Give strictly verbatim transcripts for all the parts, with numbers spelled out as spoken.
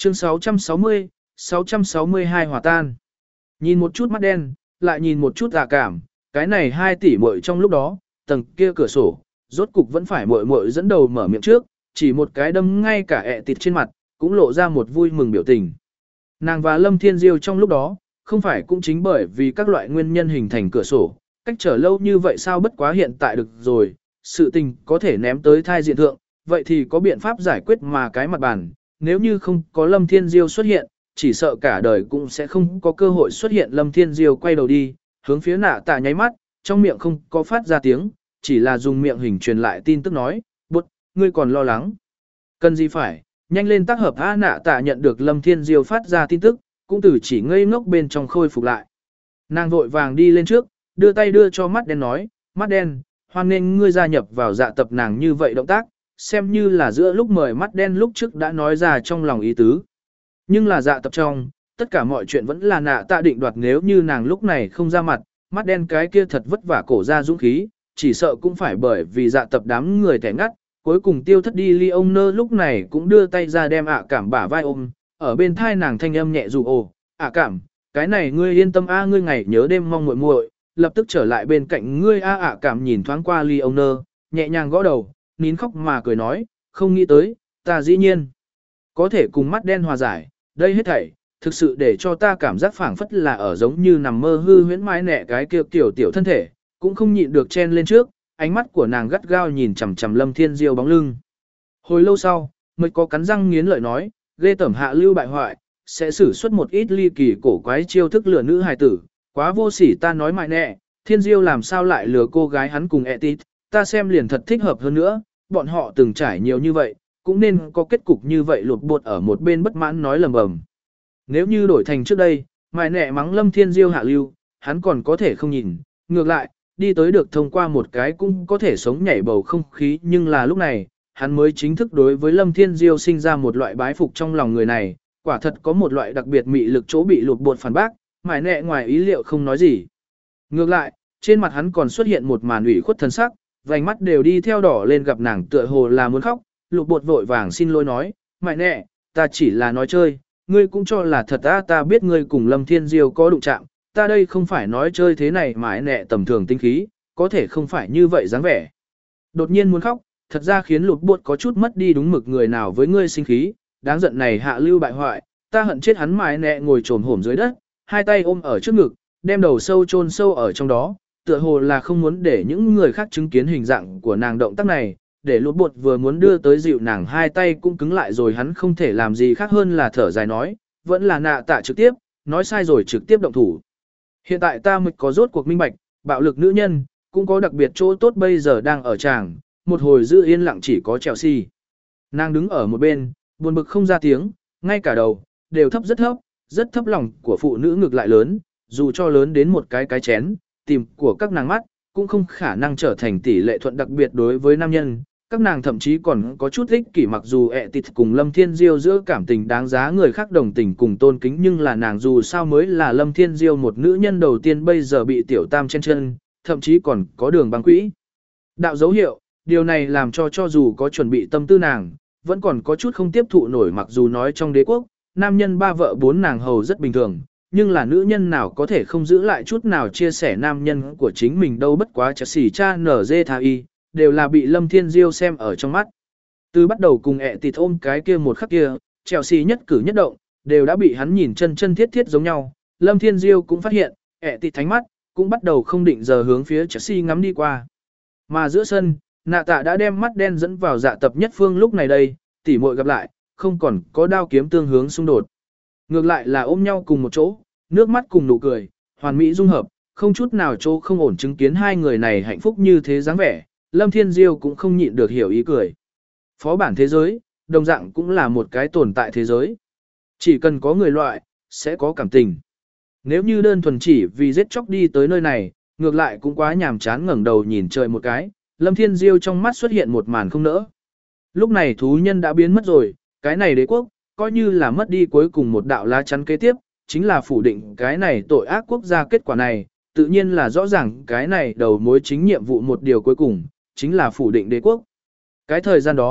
Chương sáu trăm sáu mươi, sáu trăm sáu mươi hai hòa tan. Nhìn một chút mắt đen, lại nhìn một chút dạ cảm, cái này hai tỷ muội trong lúc đó, tầng kia cửa sổ, rốt cục vẫn phải muội muội dẫn đầu mở miệng trước, chỉ một cái đâm ngay cả ẹ tịt trên mặt, cũng lộ ra một vui mừng biểu tình. Nàng và Lâm Thiên Diêu trong lúc đó, không phải cũng chính bởi vì các loại nguyên nhân hình thành cửa sổ, cách trở lâu như vậy sao bất quá hiện tại được rồi, sự tình có thể ném tới thai diện thượng, vậy thì có biện pháp giải quyết mà cái mặt bàn, nếu như không có Lâm Thiên Diêu xuất hiện, chỉ sợ cả đời cũng sẽ không có cơ hội xuất hiện. Lâm Thiên Diêu quay đầu đi, hướng phía nạ tạ nháy mắt, trong miệng không có phát ra tiếng, chỉ là dùng miệng hình truyền lại tin tức nói, bút, ngươi còn lo lắng. Cần gì phải, nhanh lên tác hợp A. Nạ tạ nhận được Lâm Thiên Diêu phát ra tin tức, cũng từ chỉ ngây ngốc bên trong khôi phục lại. Nàng vội vàng đi lên trước, đưa tay đưa cho mắt đen nói, mắt đen, hoan nghênh ngươi gia nhập vào dạ tập. Nàng như vậy động tác, xem như là giữa lúc mời mắt đen lúc trước đã nói ra trong lòng ý tứ. Nhưng là dạ tập trong, tất cả mọi chuyện vẫn là nạ tạ định đoạt, nếu như nàng lúc này không ra mặt, mắt đen cái kia thật vất vả cổ ra dũng khí, chỉ sợ cũng phải bởi vì dạ tập đám người thẻ ngắt, cuối cùng tiêu thất đi. Ly ông nơ lúc này cũng đưa tay ra đem ạ cảm bả vai ôm, ở bên thai nàng thanh âm nhẹ dù ồ, ạ cảm, cái này ngươi yên tâm a, ngươi ngày nhớ đêm mong muội muội, lập tức trở lại bên cạnh ngươi a. ạ cảm nhìn thoáng qua Ly ông nơ, nhẹ nhàng gõ đầu, nín khóc mà cười nói, không nghĩ tới, ta dĩ nhiên có thể cùng mắt đen hòa giải, đây hết thảy, thực sự để cho ta cảm giác phảng phất là ở giống như nằm mơ hư huyễn mãi nẹ cái kia tiểu tiểu thân thể, cũng không nhịn được chen lên trước, ánh mắt của nàng gắt gao nhìn chằm chằm Lâm Thiên Diêu bóng lưng. Hồi lâu sau, mới có cắn răng nghiến lợi nói, ghê tẩm hạ lưu bại hoại, sẽ sử xuất một ít ly kỳ cổ quái chiêu thức lừa nữ hài tử, quá vô sỉ. Ta nói mại nẹ, Thiên Diêu làm sao lại lừa cô gái hắn cùng Etit, ta xem liền thật thích hợp hơn nữa, bọn họ từng trải nhiều như vậy, cũng nên có kết cục như vậy. Lột bột ở một bên bất mãn nói lầm bầm. Nếu như đổi thành trước đây, mại nẹ mắng Lâm Thiên Diêu hạ lưu, hắn còn có thể không nhìn, ngược lại, đi tới được thông qua một cái cũng có thể sống nhảy bầu không khí, nhưng là lúc này, hắn mới chính thức đối với Lâm Thiên Diêu sinh ra một loại bái phục trong lòng người này, quả thật có một loại đặc biệt mị lực chỗ bị lột bột phản bác, mại nẹ ngoài ý liệu không nói gì. Ngược lại, trên mặt hắn còn xuất hiện một màn ủy khuất thần sắc, vành mắt đều đi theo đỏ lên, gặp nàng tựa hồ là muốn khóc, lục bột vội vàng xin lỗi nói, mại nẹ, ta chỉ là nói chơi, ngươi cũng cho là thật ta, ta biết ngươi cùng Lâm Thiên Diêu có đụng chạm, ta đây không phải nói chơi thế này mại nẹ tầm thường tinh khí, có thể không phải như vậy dáng vẻ. Đột nhiên muốn khóc, thật ra khiến lục bột có chút mất đi đúng mực người nào với ngươi sinh khí, đáng giận này hạ lưu bại hoại, ta hận chết hắn. Mại nẹ ngồi trồm hổm dưới đất, hai tay ôm ở trước ngực, đem đầu sâu chôn sâu ở trong đó, tựa hồ là không muốn để những người khác chứng kiến hình dạng của nàng động tác này, để lút bột vừa muốn đưa tới dịu nàng hai tay cũng cứng lại rồi. Hắn không thể làm gì khác hơn là thở dài nói, vẫn là nạ tạ trực tiếp, nói sai rồi trực tiếp động thủ. Hiện tại ta mới có rốt cuộc minh bạch, bạo lực nữ nhân, cũng có đặc biệt chỗ tốt bây giờ đang ở tràng, một hồi giữ yên lặng chỉ có Chelsea. Nàng đứng ở một bên, buồn bực không ra tiếng, ngay cả đầu, đều thấp rất thấp, rất thấp, lòng của phụ nữ ngược lại lớn, dù cho lớn đến một cái cái chén, tìm của các nàng mắt, cũng không khả năng trở thành tỷ lệ thuận đặc biệt đối với nam nhân. Các nàng thậm chí còn có chút ích kỷ, mặc dù ẹ tịt cùng Lâm Thiên Diêu giữa cảm tình đáng giá người khác đồng tình cùng tôn kính, nhưng là nàng dù sao mới là Lâm Thiên Diêu một nữ nhân đầu tiên bây giờ bị tiểu tam chen chân, thậm chí còn có đường băng quỹ đạo dấu hiệu. Điều này làm cho cho dù có chuẩn bị tâm tư nàng, vẫn còn có chút không tiếp thụ nổi. Mặc dù nói trong đế quốc, nam nhân ba vợ bốn nàng hầu rất bình thường, nhưng là nữ nhân nào có thể không giữ lại chút nào chia sẻ nam nhân của chính mình đâu. Bất quá chả xỉ cha nở dê tha y, đều là bị Lâm Thiên Diêu xem ở trong mắt. Từ bắt đầu cùng ẹ tịt ôm cái kia một khắc kia, Chelsea nhất cử nhất động, đều đã bị hắn nhìn chân chân thiết thiết giống nhau. Lâm Thiên Diêu cũng phát hiện, ẹ tịt thánh mắt, cũng bắt đầu không định giờ hướng phía Chelsea ngắm đi qua. Mà giữa sân, nạ tạ đã đem mắt đen dẫn vào dạ tập nhất phương. Lúc này đây, tỉ muội gặp lại, không còn có đao kiếm tương hướng xung đột. Ngược lại là ôm nhau cùng một chỗ, nước mắt cùng nụ cười, hoàn mỹ dung hợp, không chút nào chỗ không ổn. Chứng kiến hai người này hạnh phúc như thế dáng vẻ, Lâm Thiên Diêu cũng không nhịn được hiểu ý cười. Phó bản thế giới, đồng dạng cũng là một cái tồn tại thế giới. Chỉ cần có người loại, sẽ có cảm tình. Nếu như đơn thuần chỉ vì giết chóc đi tới nơi này, ngược lại cũng quá nhàm chán. Ngẩng đầu nhìn trời một cái, Lâm Thiên Diêu trong mắt xuất hiện một màn không nỡ. Lúc này thú nhân đã biến mất rồi, cái này đế quốc, coi như là mất đi cuối cùng một đạo lá chắn kế tiếp, chính là phủ định cái này tội ác quốc gia. Kết quả này, tự nhiên là rõ ràng cái này đầu mối chính nhiệm vụ một điều cuối cùng, chính là phủ định đế quốc. Cái thời gian đó,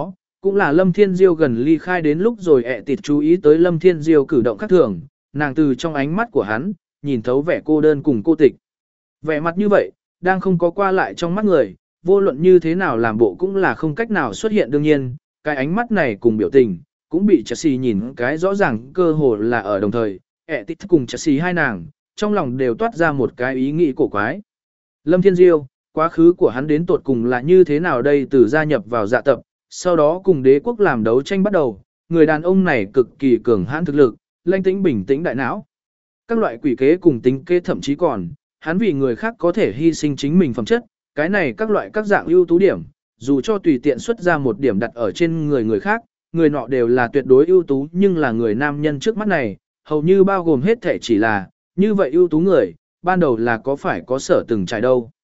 cũng là Lâm Thiên Diêu gần ly khai đến lúc rồi ẹ tịt chú ý tới Lâm Thiên Diêu cử động khác thường, nàng từ trong ánh mắt của hắn, nhìn thấu vẻ cô đơn cùng cô tịch. Vẻ mặt như vậy, đang không có qua lại trong mắt người, vô luận như thế nào làm bộ cũng là không cách nào xuất hiện đương nhiên, cái ánh mắt này cùng biểu tình, cũng bị Chelsea nhìn cái rõ ràng cơ hồ là ở đồng thời, ẹ tịt cùng Chelsea hai nàng, trong lòng đều toát ra một cái ý nghĩ cổ quái. Lâm Thiên Diêu, quá khứ của hắn đến tột cùng là như thế nào đây từ gia nhập vào dạ tập, sau đó cùng đế quốc làm đấu tranh bắt đầu, người đàn ông này cực kỳ cường hãn thực lực, lãnh tĩnh bình tĩnh đại não. Các loại quỷ kế cùng tính kế thậm chí còn, hắn vì người khác có thể hy sinh chính mình phẩm chất, cái này các loại các dạng ưu tú điểm, dù cho tùy tiện xuất ra một điểm đặt ở trên người người khác, người nọ đều là tuyệt đối ưu tú nhưng là người nam nhân trước mắt này, hầu như bao gồm hết thể chỉ là, như vậy ưu tú người, ban đầu là có phải có sở từng trải đâu.